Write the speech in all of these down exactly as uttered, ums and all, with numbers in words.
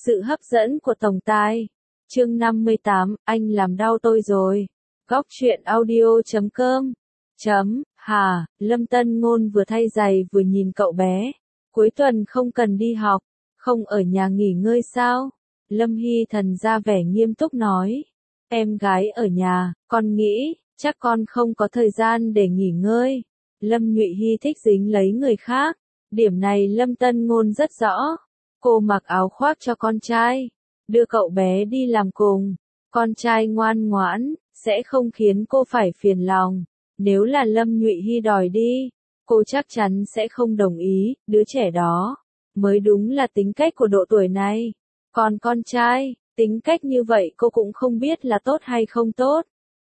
Sự hấp dẫn của tổng tài. Chương năm mươi tám, anh làm đau tôi rồi. Góc truyện audio chấm com. Chấm, hà, Lâm Tân Ngôn vừa thay giày vừa nhìn cậu bé. Cuối tuần không cần đi học, không ở nhà nghỉ ngơi sao? Lâm Hy Thần ra vẻ nghiêm túc nói. Em gái ở nhà, con nghĩ, chắc con không có thời gian để nghỉ ngơi. Lâm Nhụy Hy thích dính lấy người khác. Điểm này Lâm Tân Ngôn rất rõ. Cô mặc áo khoác cho con trai, đưa cậu bé đi làm cùng. Con trai ngoan ngoãn, sẽ không khiến cô phải phiền lòng. Nếu là Lâm Nhụy Hy đòi đi, cô chắc chắn sẽ không đồng ý, đứa trẻ đó mới đúng là tính cách của độ tuổi này. Còn con trai, tính cách như vậy cô cũng không biết là tốt hay không tốt.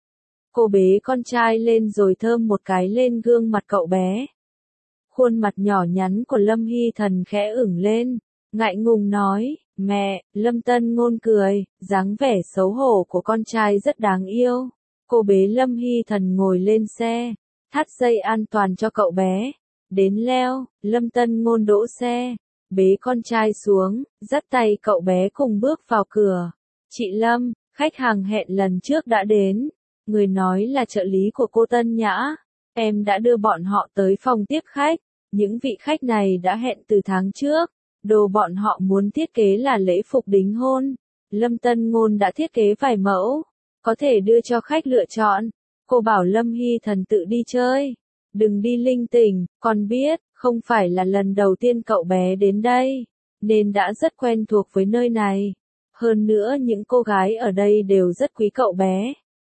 Cô bế con trai lên rồi thơm một cái lên gương mặt cậu bé. Khuôn mặt nhỏ nhắn của Lâm Hy Thần khẽ ửng lên, ngại ngùng nói, mẹ. Lâm Tân Ngôn cười, dáng vẻ xấu hổ của con trai rất đáng yêu. Cô bế Lâm Hy Thần ngồi lên xe, thắt dây an toàn cho cậu bé. Đến leo, Lâm Tân Ngôn đỗ xe, bế con trai xuống, dắt tay cậu bé cùng bước vào cửa. Chị Lâm, khách hàng hẹn lần trước đã đến. Người nói là trợ lý của cô Tân Nhã. Em đã đưa bọn họ tới phòng tiếp khách. Những vị khách này đã hẹn từ tháng trước. Đồ bọn họ muốn thiết kế là lễ phục đính hôn. Lâm Tân Ngôn đã thiết kế vài mẫu, có thể đưa cho khách lựa chọn. Cô bảo Lâm Hy Thần tự đi chơi, đừng đi linh tinh, con biết, không phải là lần đầu tiên cậu bé đến đây, nên đã rất quen thuộc với nơi này. Hơn nữa những cô gái ở đây đều rất quý cậu bé.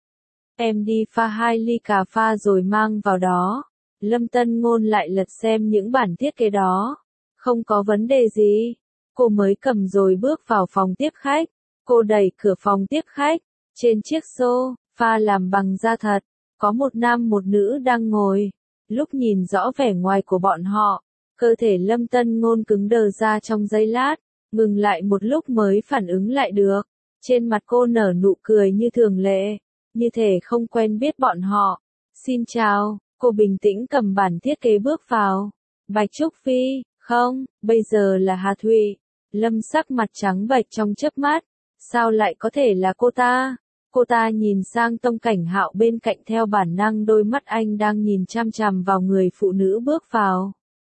Em đi pha hai ly cà pha rồi mang vào đó. Lâm Tân Ngôn lại lật xem những bản thiết kế đó. Không có vấn đề gì. Cô mới cầm rồi bước vào phòng tiếp khách. Cô đẩy cửa phòng tiếp khách. Trên chiếc sofa làm bằng da thật, có một nam một nữ đang ngồi. Lúc nhìn rõ vẻ ngoài của bọn họ, cơ thể Lâm Tân Ngôn cứng đờ ra trong giây lát, ngừng lại một lúc mới phản ứng lại được. Trên mặt cô nở nụ cười như thường lệ, như thể không quen biết bọn họ. Xin chào, cô bình tĩnh cầm bản thiết kế bước vào. Bạch Trúc Phi, không, bây giờ là Hà Thụy. Lâm sắc mặt trắng bệch trong chớp mắt. Sao lại có thể là cô ta? Cô ta nhìn sang Tông Cảnh Hạo bên cạnh, theo bản năng đôi mắt anh đang nhìn chăm chằm vào người phụ nữ bước vào.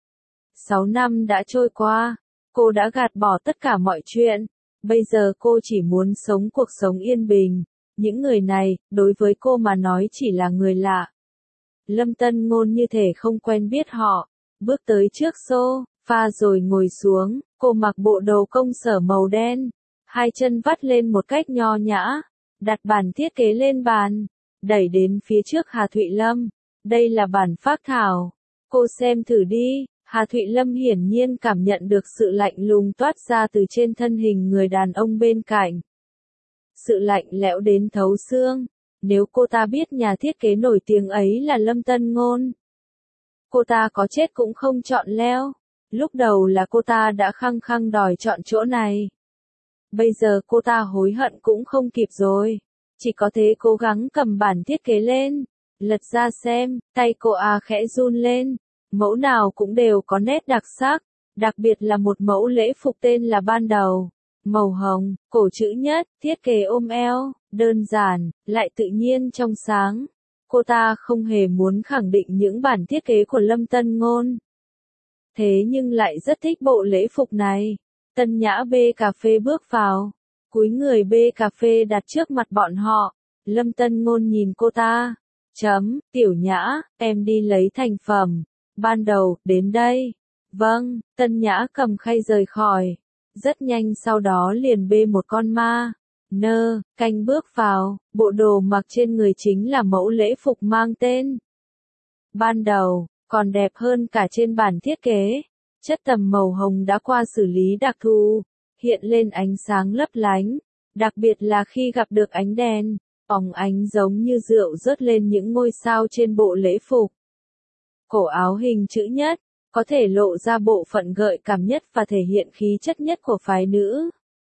Sáu năm đã trôi qua, cô đã gạt bỏ tất cả mọi chuyện. Bây giờ cô chỉ muốn sống cuộc sống yên bình. Những người này, đối với cô mà nói chỉ là người lạ. Lâm Tân Ngôn như thể không quen biết họ, bước tới trước sofa rồi ngồi xuống. Cô mặc bộ đồ công sở màu đen, hai chân vắt lên một cách nho nhã, đặt bản thiết kế lên bàn, đẩy đến phía trước Hà Thụy Lâm. Đây là bản phác thảo, cô xem thử đi. Hà Thụy Lâm hiển nhiên cảm nhận được sự lạnh lùng toát ra từ trên thân hình người đàn ông bên cạnh. Sự lạnh lẽo đến thấu xương. Nếu cô ta biết nhà thiết kế nổi tiếng ấy là Lâm Tân Ngôn, cô ta có chết cũng không chọn leo. Lúc đầu là cô ta đã khăng khăng đòi chọn chỗ này. Bây giờ cô ta hối hận cũng không kịp rồi. Chỉ có thế cố gắng cầm bản thiết kế lên, lật ra xem, tay cô à khẽ run lên. Mẫu nào cũng đều có nét đặc sắc, đặc biệt là một mẫu lễ phục tên là Ban Đầu. Màu hồng, cổ chữ nhất, thiết kế ôm eo, đơn giản, lại tự nhiên trong sáng. Cô ta không hề muốn khẳng định những bản thiết kế của Lâm Tân Ngôn. Thế nhưng lại rất thích bộ lễ phục này. Tân Nhã bê cà phê bước vào, cúi người bê cà phê đặt trước mặt bọn họ. Lâm Tân Ngôn nhìn cô ta. Chấm, Tiểu Nhã, em đi lấy thành phẩm. Ban Đầu, đến đây. Vâng, Tân Nhã cầm khay rời khỏi. Rất nhanh sau đó liền bê một con ma nơ canh bước vào. Bộ đồ mặc trên người chính là mẫu lễ phục mang tên Ban Đầu, còn đẹp hơn cả trên bản thiết kế. Chất tầm màu hồng đã qua xử lý đặc thù, hiện lên ánh sáng lấp lánh, đặc biệt là khi gặp được ánh đèn, óng ánh giống như rượu rớt lên những ngôi sao trên bộ lễ phục. Cổ áo hình chữ nhất, có thể lộ ra bộ phận gợi cảm nhất và thể hiện khí chất nhất của phái nữ.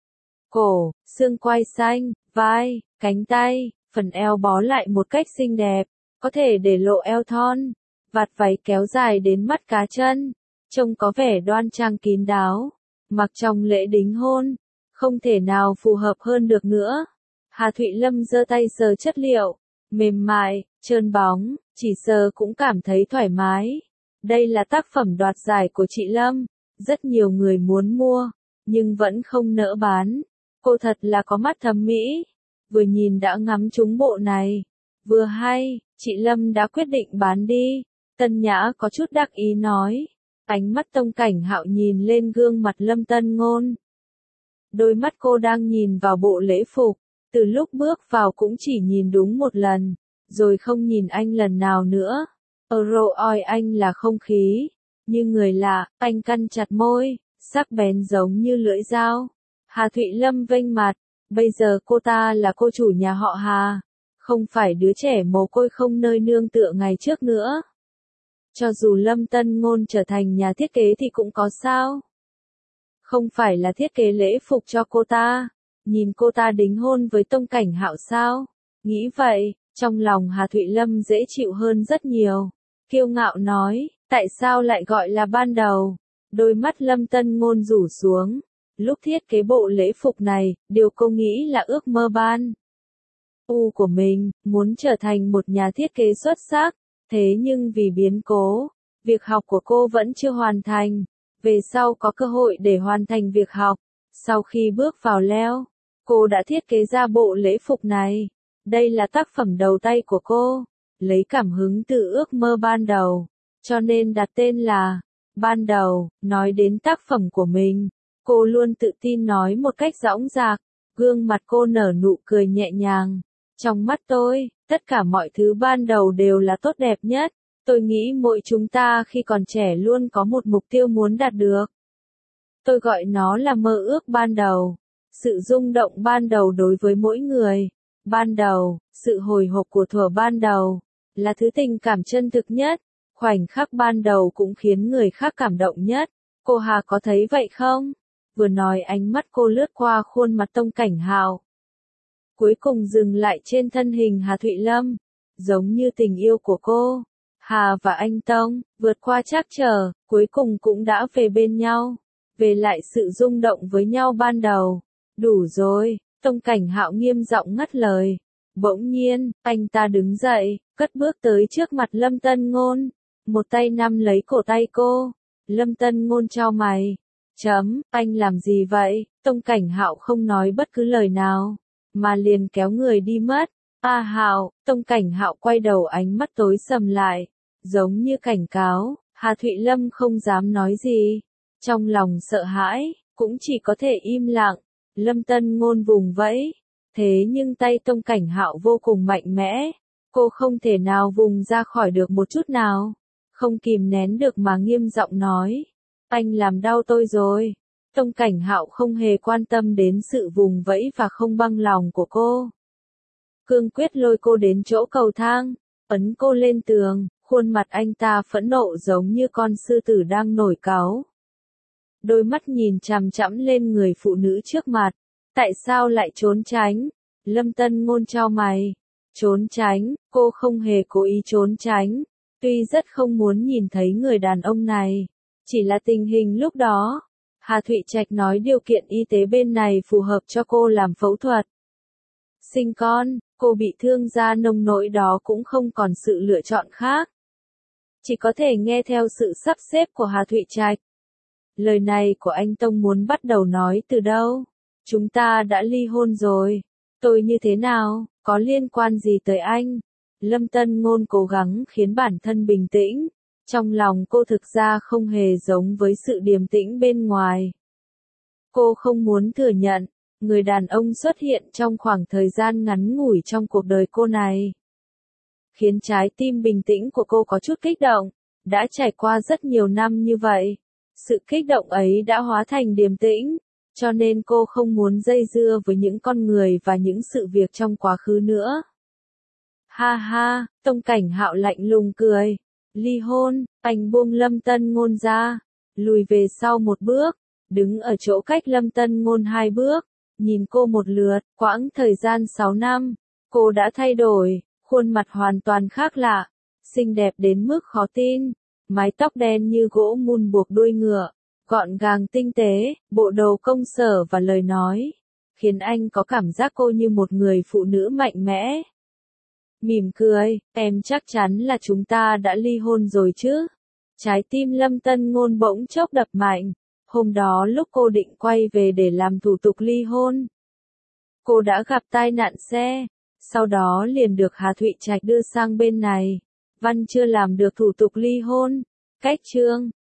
Cổ, xương quai xanh, vai, cánh tay, phần eo bó lại một cách xinh đẹp, có thể để lộ eo thon, vạt váy kéo dài đến mắt cá chân, trông có vẻ đoan trang kín đáo. Mặc trong lễ đính hôn, Không thể nào phù hợp hơn được nữa. Hà Thụy Lâm giơ tay sờ chất liệu, mềm mại, trơn bóng, chỉ sờ cũng cảm thấy thoải mái. Đây là tác phẩm đoạt giải của chị Lâm, rất nhiều người muốn mua, nhưng vẫn không nỡ bán. Cô thật là có mắt thẩm mỹ, vừa nhìn đã ngắm trúng bộ này. Vừa hay, chị Lâm đã quyết định bán đi. Tân Nhã có chút đắc ý nói. Ánh mắt Tông Cảnh Hạo nhìn lên gương mặt Lâm Tân Ngôn. Đôi mắt cô đang nhìn vào bộ lễ phục, từ lúc bước vào cũng chỉ nhìn đúng một lần, rồi không nhìn anh lần nào nữa. Euro oi anh là không khí, như người lạ, anh cắn chặt môi, sắc bén giống như lưỡi dao. Hà Thụy Lâm vênh mặt, bây giờ cô ta là cô chủ nhà họ Hà, không phải đứa trẻ mồ côi không nơi nương tựa ngày trước nữa. Cho dù Lâm Tân Ngôn trở thành nhà thiết kế thì cũng có sao? Không phải là thiết kế lễ phục cho cô ta, nhìn cô ta đính hôn với Tông Cảnh Hạo sao? Nghĩ vậy, trong lòng Hà Thụy Lâm dễ chịu hơn rất nhiều. Kiêu ngạo nói, tại sao lại gọi là ban đầu? Đôi mắt Lâm Tân Ngôn rủ xuống. Lúc thiết kế bộ lễ phục này, điều cô nghĩ là ước mơ ban u của mình, muốn trở thành một nhà thiết kế xuất sắc. Thế nhưng vì biến cố, việc học của cô vẫn chưa hoàn thành. Về sau có cơ hội để hoàn thành việc học. Sau khi bước vào leo, cô đã thiết kế ra bộ lễ phục này. Đây là tác phẩm đầu tay của cô, lấy cảm hứng từ ước mơ ban đầu, cho nên đặt tên là Ban Đầu. Nói đến tác phẩm của mình, cô luôn tự tin nói một cách dõng dạc, gương mặt cô nở nụ cười nhẹ nhàng. Trong mắt tôi, tất cả mọi thứ ban đầu đều là tốt đẹp nhất. Tôi nghĩ mỗi chúng ta khi còn trẻ luôn có một mục tiêu muốn đạt được. Tôi gọi nó là mơ ước ban đầu. Sự rung động ban đầu đối với mỗi người. Ban đầu, sự hồi hộp của thuở ban đầu, là thứ tình cảm chân thực nhất. Khoảnh khắc ban đầu cũng khiến người khác cảm động nhất. Cô Hà có thấy vậy không? Vừa nói ánh mắt cô lướt qua khuôn mặt Tông Cảnh Hạo, cuối cùng dừng lại trên thân hình Hà Thụy Lâm. Giống như tình yêu của cô, Hà và anh Tông, vượt qua trắc trở, cuối cùng cũng đã về bên nhau. Về lại sự rung động với nhau ban đầu. Đủ rồi, Tông Cảnh Hạo nghiêm giọng ngắt lời. Bỗng nhiên, anh ta đứng dậy, cất bước tới trước mặt Lâm Tân Ngôn. Một tay nắm lấy cổ tay cô. Lâm Tân Ngôn chau mày. Chấm, anh làm gì vậy? Tông Cảnh Hạo không nói bất cứ lời nào, mà liền kéo người đi mất. A Hạo, Tông Cảnh Hạo quay đầu ánh mắt tối sầm lại, giống như cảnh cáo. Hà Thụy Lâm không dám nói gì, trong lòng sợ hãi, cũng chỉ có thể im lặng. Lâm Tân Ngôn vùng vẫy, thế nhưng tay Tông Cảnh Hạo vô cùng mạnh mẽ, cô không thể nào vùng ra khỏi được một chút nào, không kìm nén được mà nghiêm giọng nói, anh làm đau tôi rồi. Tông Cảnh Hạo không hề quan tâm đến sự vùng vẫy và không băng lòng của cô. Cương quyết lôi cô đến chỗ cầu thang, ấn cô lên tường, khuôn mặt anh ta phẫn nộ giống như con sư tử đang nổi cáu. Đôi mắt nhìn chằm chằm lên người phụ nữ trước mặt. Tại sao lại trốn tránh? Lâm Tân Ngôn chau mày. Trốn tránh, cô không hề cố ý trốn tránh. Tuy rất không muốn nhìn thấy người đàn ông này, chỉ là tình hình lúc đó. Hà Thụy Trạch nói điều kiện y tế bên này phù hợp cho cô làm phẫu thuật sinh con, cô bị thương da nông nỗi đó cũng không còn sự lựa chọn khác. Chỉ có thể nghe theo sự sắp xếp của Hà Thụy Trạch. Lời này của anh Tông muốn bắt đầu nói từ đâu? Chúng ta đã ly hôn rồi. Tôi như thế nào, có liên quan gì tới anh? Lâm Tân Ngôn cố gắng khiến bản thân bình tĩnh. Trong lòng cô thực ra không hề giống với sự điềm tĩnh bên ngoài. Cô không muốn thừa nhận, người đàn ông xuất hiện trong khoảng thời gian ngắn ngủi trong cuộc đời cô này, khiến trái tim bình tĩnh của cô có chút kích động. Đã trải qua rất nhiều năm như vậy, sự kích động ấy đã hóa thành điềm tĩnh, cho nên cô không muốn dây dưa với những con người và những sự việc trong quá khứ nữa. Ha ha, Tông Cảnh Hạo lạnh lùng cười. Ly hôn, anh buông Lâm Tân Ngôn ra, lùi về sau một bước, đứng ở chỗ cách Lâm Tân Ngôn hai bước, nhìn cô một lượt. Quãng thời gian sáu năm, cô đã thay đổi, khuôn mặt hoàn toàn khác lạ, xinh đẹp đến mức khó tin, mái tóc đen như gỗ mun buộc đuôi ngựa, Gọn gàng tinh tế, bộ đồ công sở và lời nói, khiến anh có cảm giác cô như một người phụ nữ mạnh mẽ. Mỉm cười, em chắc chắn là chúng ta đã ly hôn rồi chứ? Trái tim Lâm Tân Ngôn bỗng chốc đập mạnh. Hôm đó lúc cô định quay về để làm thủ tục ly hôn, cô đã gặp tai nạn xe, sau đó liền được Hà Thụy Trạch đưa sang bên này. Văn chưa làm được thủ tục ly hôn, cách chương